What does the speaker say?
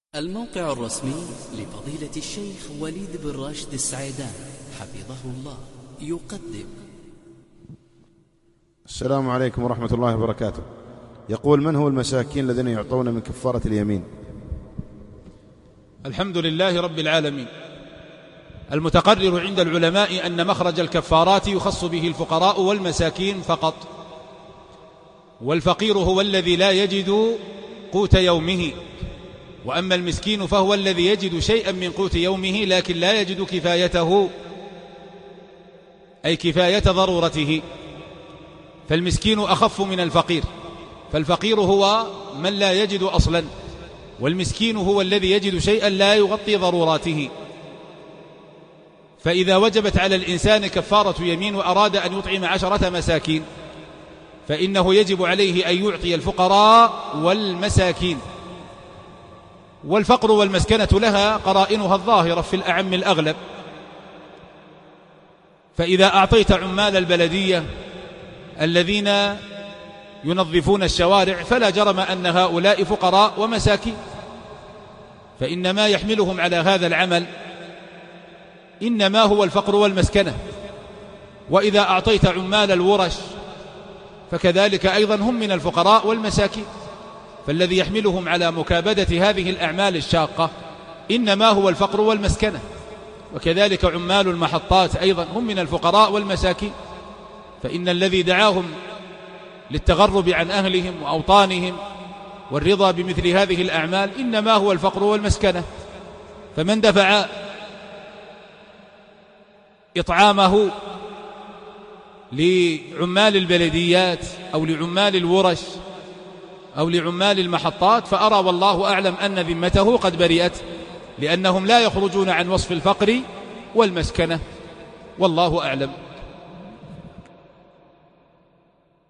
الموقع الرسمي لفضيلة الشيخ وليد بن راشد السعيدان حفظه الله يقدم. السلام عليكم ورحمة الله وبركاته. يقول: من هو المساكين الذين يعطون من كفارة اليمين؟ الحمد لله رب العالمين. المتقرر عند العلماء أن مخرج الكفارات يخص به الفقراء والمساكين فقط، والفقير هو الذي لا يجد قوت يومه، وأما المسكين فهو الذي يجد شيئا من قوت يومه لكن لا يجد كفايته، أي كفاية ضرورته. فالمسكين أخف من الفقير، فالفقير هو من لا يجد أصلا، والمسكين هو الذي يجد شيئا لا يغطي ضروراته. فإذا وجبت على الإنسان كفارة يمين وأراد أن يطعم 10 مساكين فإنه يجب عليه أن يعطي الفقراء والمساكين. والفقر والمسكنة لها قرائنها الظاهرة في الأعم الأغلب. فإذا أعطيت عمال البلدية الذين ينظفون الشوارع فلا جرم أن هؤلاء فقراء ومساكين، فإن ما يحملهم على هذا العمل إنما هو الفقر والمسكنة. وإذا أعطيت عمال الورش فكذلك أيضا هم من الفقراء والمساكين، فالذي يحملهم على مكابدة هذه الأعمال الشاقة إنما هو الفقر والمسكنة. وكذلك عمال المحطات أيضا هم من الفقراء والمساكين، فإن الذي دعاهم للتغرب عن أهلهم وأوطانهم والرضا بمثل هذه الأعمال إنما هو الفقر والمسكنة. فمن دفع إطعامه لعمال البلديات أو لعمال الورش أو لعمال المحطات فأرى والله أعلم أن ذمته قد برئت، لأنهم لا يخرجون عن وصف الفقر والمسكنة، والله أعلم.